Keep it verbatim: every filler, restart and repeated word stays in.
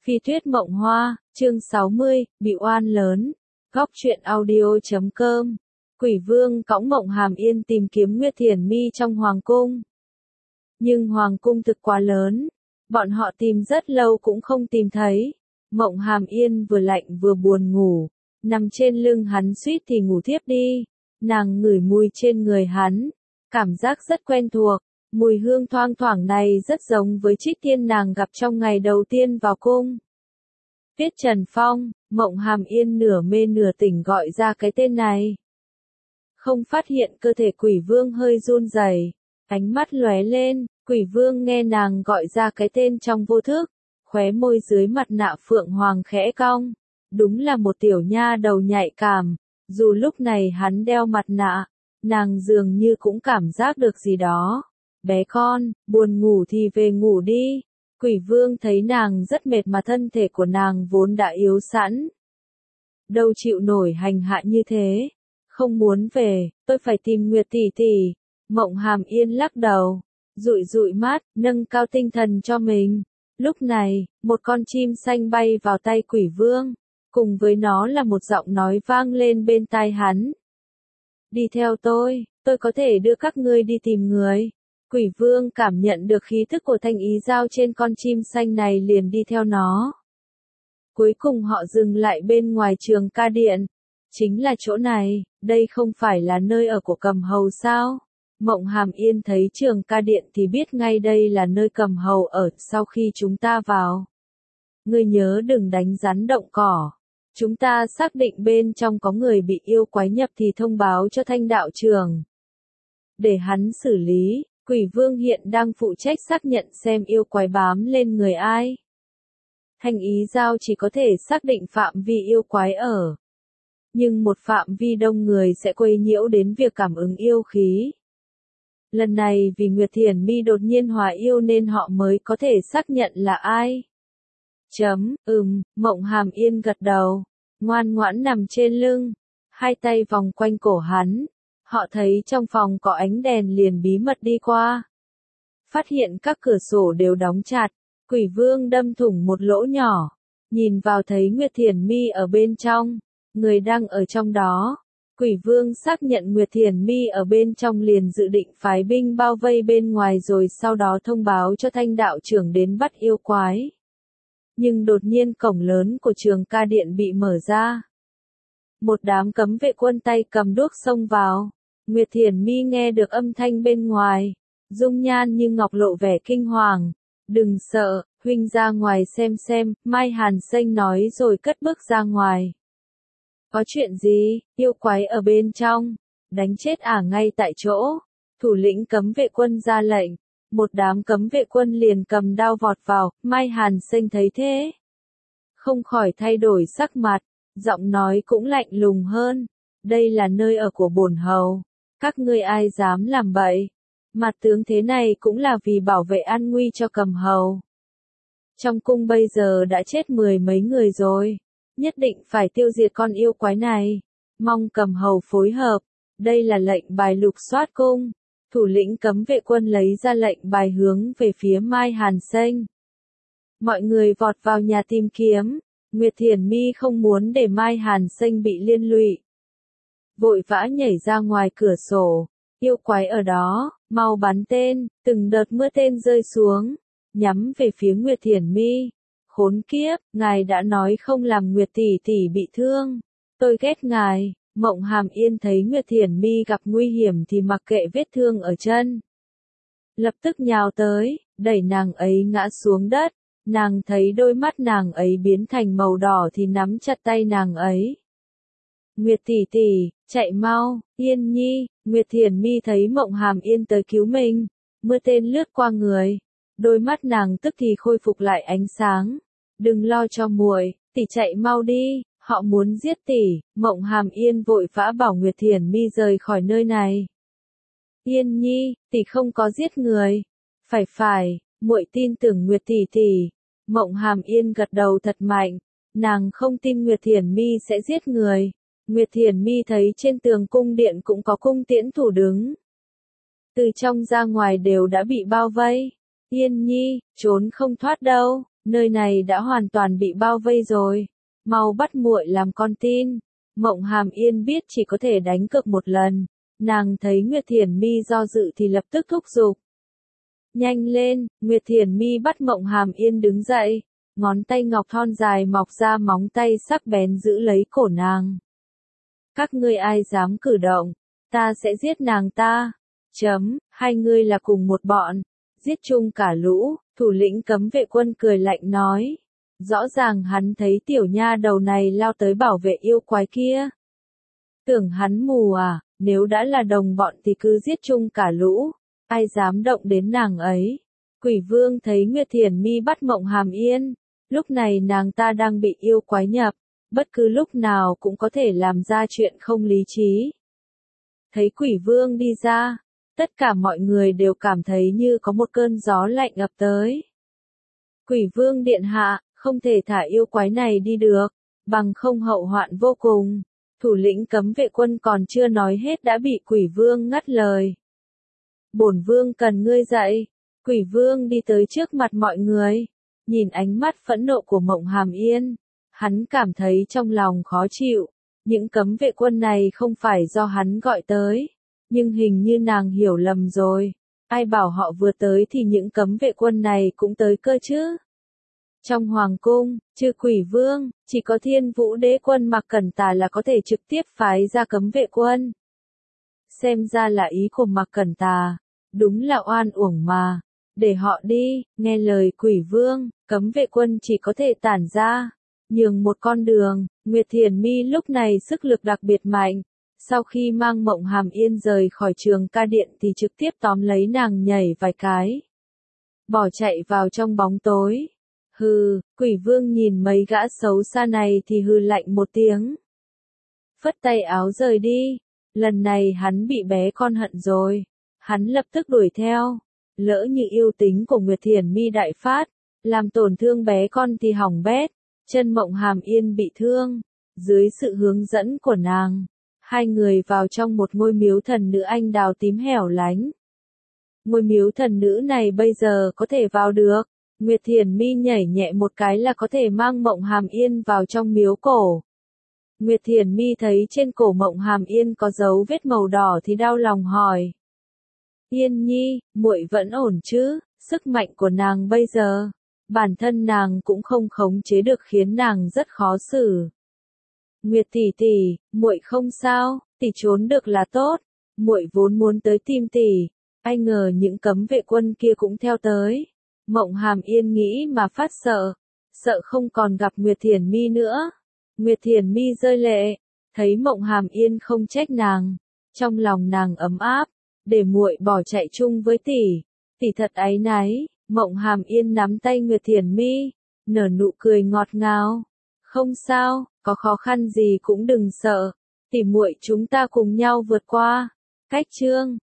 Phi Tuyết Mộng Hoa, chương sáu mươi, bị oan lớn. Góc truyện audio chấm com. Quỷ Vương cõng Mộng Hàm Yên tìm kiếm Nguyệt Thiền Mi trong hoàng cung. Nhưng hoàng cung thực quá lớn, bọn họ tìm rất lâu cũng không tìm thấy. Mộng Hàm Yên vừa lạnh vừa buồn ngủ, nằm trên lưng hắn suýt thì ngủ thiếp đi. Nàng ngửi mùi trên người hắn, cảm giác rất quen thuộc. Mùi hương thoang thoảng này rất giống với Trích Tiên nàng gặp trong ngày đầu tiên vào cung. Tiết Trần Phong, Mộng Hàm Yên nửa mê nửa tỉnh gọi ra cái tên này. Không phát hiện cơ thể Quỷ Vương hơi run rẩy, ánh mắt lóe lên, Quỷ Vương nghe nàng gọi ra cái tên trong vô thức, khóe môi dưới mặt nạ phượng hoàng khẽ cong. Đúng là một tiểu nha đầu nhạy cảm, dù lúc này hắn đeo mặt nạ, nàng dường như cũng cảm giác được gì đó. Bé con, buồn ngủ thì về ngủ đi. Quỷ Vương thấy nàng rất mệt mà thân thể của nàng vốn đã yếu sẵn. Đâu chịu nổi hành hạ như thế. Không muốn về, tôi phải tìm Nguyệt tỷ tỷ. Mộng Hàm Yên lắc đầu, dụi dụi mắt, nâng cao tinh thần cho mình. Lúc này, một con chim xanh bay vào tay Quỷ Vương. Cùng với nó là một giọng nói vang lên bên tai hắn. Đi theo tôi, tôi có thể đưa các ngươi đi tìm người. Quỷ Vương cảm nhận được khí thức của thanh ý giao trên con chim xanh này liền đi theo nó. Cuối cùng họ dừng lại bên ngoài Trường Ca Điện. Chính là chỗ này, đây không phải là nơi ở của Cầm Hầu sao? Mộng Hàm Yên thấy Trường Ca Điện thì biết ngay đây là nơi Cầm Hầu ở sau khi chúng ta vào. Ngươi nhớ đừng đánh rắn động cỏ. Chúng ta xác định bên trong có người bị yêu quái nhập thì thông báo cho Thanh đạo trưởng. Để hắn xử lý. Quỷ Vương hiện đang phụ trách xác nhận xem yêu quái bám lên người ai. Thanh ý giao chỉ có thể xác định phạm vi yêu quái ở. Nhưng một phạm vi đông người sẽ quấy nhiễu đến việc cảm ứng yêu khí. Lần này vì Nguyệt Thiền Mi đột nhiên hòa yêu nên họ mới có thể xác nhận là ai. Chấm, ừm, Mộng Hàm Yên gật đầu, ngoan ngoãn nằm trên lưng, hai tay vòng quanh cổ hắn. Họ thấy trong phòng có ánh đèn liền bí mật đi qua. Phát hiện các cửa sổ đều đóng chặt, Quỷ Vương đâm thủng một lỗ nhỏ. Nhìn vào thấy Nguyệt Thiền Mi ở bên trong, người đang ở trong đó. Quỷ Vương xác nhận Nguyệt Thiền Mi ở bên trong liền dự định phái binh bao vây bên ngoài rồi sau đó thông báo cho Thanh đạo trưởng đến bắt yêu quái. Nhưng đột nhiên cổng lớn của Trường Ca Điện bị mở ra. Một đám cấm vệ quân tay cầm đuốc xông vào. Nguyệt Thiền Mi nghe được âm thanh bên ngoài, dung nhan như ngọc lộ vẻ kinh hoàng. Đừng sợ, huynh ra ngoài xem xem, Mai Hàn Xanh nói rồi cất bước ra ngoài. Có chuyện gì, yêu quái ở bên trong, đánh chết ả ngay tại chỗ. Thủ lĩnh cấm vệ quân ra lệnh, một đám cấm vệ quân liền cầm đao vọt vào, Mai Hàn Xanh thấy thế. Không khỏi thay đổi sắc mặt, giọng nói cũng lạnh lùng hơn. Đây là nơi ở của bổn hầu. Các ngươi ai dám làm bậy? Mặt tướng thế này cũng là vì bảo vệ an nguy cho Cầm Hầu. Trong cung bây giờ đã chết mười mấy người rồi. Nhất định phải tiêu diệt con yêu quái này. Mong Cầm Hầu phối hợp. Đây là lệnh bài lục soát cung. Thủ lĩnh cấm vệ quân lấy ra lệnh bài hướng về phía Mai Hàn Xanh. Mọi người vọt vào nhà tìm kiếm. Nguyệt Thiền Mi không muốn để Mai Hàn Xanh bị liên lụy. Vội vã nhảy ra ngoài cửa sổ, yêu quái ở đó, mau bắn tên, từng đợt mưa tên rơi xuống, nhắm về phía Nguyệt Thiền Mi. Khốn kiếp, ngài đã nói không làm Nguyệt tỷ tỷ bị thương, tôi ghét ngài. Mộng Hàm Yên thấy Nguyệt Thiền Mi gặp nguy hiểm thì mặc kệ vết thương ở chân. Lập tức nhào tới, đẩy nàng ấy ngã xuống đất, nàng thấy đôi mắt nàng ấy biến thành màu đỏ thì nắm chặt tay nàng ấy. Nguyệt tỷ tỷ, chạy mau, Yên Nhi. Nguyệt Thiền Mi thấy Mộng Hàm Yên tới cứu mình, mưa tên lướt qua người, đôi mắt nàng tức thì khôi phục lại ánh sáng. Đừng lo cho muội, tỷ chạy mau đi, họ muốn giết tỷ. Mộng Hàm Yên vội vã bảo Nguyệt Thiền Mi rời khỏi nơi này. Yên Nhi, tỷ không có giết người. Phải phải, muội tin tưởng Nguyệt tỷ tỷ. Mộng Hàm Yên gật đầu thật mạnh, nàng không tin Nguyệt Thiền Mi sẽ giết người. Nguyệt Thiền Mi thấy trên tường cung điện cũng có cung tiễn thủ đứng. Từ trong ra ngoài đều đã bị bao vây. Yên Nhi, trốn không thoát đâu. nơi này đã hoàn toàn bị bao vây rồi, mau bắt muội làm con tin. Mộng Hàm Yên biết chỉ có thể đánh cược một lần, nàng thấy Nguyệt Thiển Mi do dự thì lập tức thúc giục. Nhanh lên, Nguyệt Thiển Mi bắt Mộng Hàm Yên đứng dậy, ngón tay ngọc thon dài mọc ra móng tay sắc bén giữ lấy cổ nàng. Các ngươi ai dám cử động, ta sẽ giết nàng ta. Chấm, hai ngươi là cùng một bọn, giết chung cả lũ, thủ lĩnh cấm vệ quân cười lạnh nói. Rõ ràng hắn thấy tiểu nha đầu này lao tới bảo vệ yêu quái kia. Tưởng hắn mù à, nếu đã là đồng bọn thì cứ giết chung cả lũ, ai dám động đến nàng ấy. Quỷ vương thấy Nguyệt Thiển Mi bắt Mộng Hàm Yên, lúc này nàng ta đang bị yêu quái nhập, bất cứ lúc nào cũng có thể làm ra chuyện không lý trí. Thấy quỷ vương đi ra, tất cả mọi người đều cảm thấy như có một cơn gió lạnh ập tới. Quỷ vương điện hạ, không thể thả yêu quái này đi được, bằng không hậu hoạn vô cùng. Thủ lĩnh cấm vệ quân còn chưa nói hết đã bị quỷ vương ngắt lời. Bổn vương cần ngươi dậy. Quỷ vương đi tới trước mặt mọi người, nhìn ánh mắt phẫn nộ của Mộng Hàm Yên, hắn cảm thấy trong lòng khó chịu. Những cấm vệ quân này không phải do hắn gọi tới, nhưng hình như nàng hiểu lầm rồi. Ai bảo họ vừa tới thì những cấm vệ quân này cũng tới cơ chứ. Trong hoàng cung, trừ quỷ vương, chỉ có Thiên Vũ Đế quân Mạc Cẩn Tà là có thể trực tiếp phái ra cấm vệ quân. Xem ra là ý của Mạc Cẩn Tà, đúng là oan uổng mà. Để họ đi, nghe lời quỷ vương, cấm vệ quân chỉ có thể tản ra, nhường một con đường. Nguyệt Thiển Mi lúc này sức lực đặc biệt mạnh, sau khi mang Mộng Hàm Yên rời khỏi trường ca điện thì trực tiếp tóm lấy nàng nhảy vài cái, bỏ chạy vào trong bóng tối. Hừ, quỷ vương nhìn mấy gã xấu xa này thì hừ lạnh một tiếng, phất tay áo rời đi. Lần này hắn bị bé con hận rồi, hắn lập tức đuổi theo. Lỡ như yêu tính của Nguyệt Thiển Mi đại phát, làm tổn thương bé con thì hỏng bét. Chân Mộng Hàm Yên bị thương, dưới sự hướng dẫn của nàng, hai người vào trong một ngôi miếu thần nữ anh đào tím hẻo lánh. Ngôi miếu thần nữ này bây giờ có thể vào được, Nguyệt Thiển Mi nhảy nhẹ một cái là có thể mang Mộng Hàm Yên vào trong miếu cổ. Nguyệt Thiển Mi thấy trên cổ Mộng Hàm Yên có dấu vết màu đỏ thì đau lòng hỏi. Yên Nhi, muội vẫn ổn chứ? Sức mạnh của nàng bây giờ, bản thân nàng cũng không khống chế được khiến nàng rất khó xử. Nguyệt tỷ tỷ, muội không sao, tỷ trốn được là tốt. Muội vốn muốn tới tìm tỷ, ai ngờ những cấm vệ quân kia cũng theo tới. Mộng Hàm Yên nghĩ mà phát sợ, sợ không còn gặp Nguyệt Thiển Mi nữa. Nguyệt Thiển Mi rơi lệ, thấy Mộng Hàm Yên không trách nàng, trong lòng nàng ấm áp, để muội bỏ chạy chung với tỷ, tỷ thật áy náy. Mộng Hàm Yên nắm tay Nguyệt Thiển Mi, nở nụ cười ngọt ngào. Không sao, có khó khăn gì cũng đừng sợ, tỷ muội chúng ta cùng nhau vượt qua. Cách chương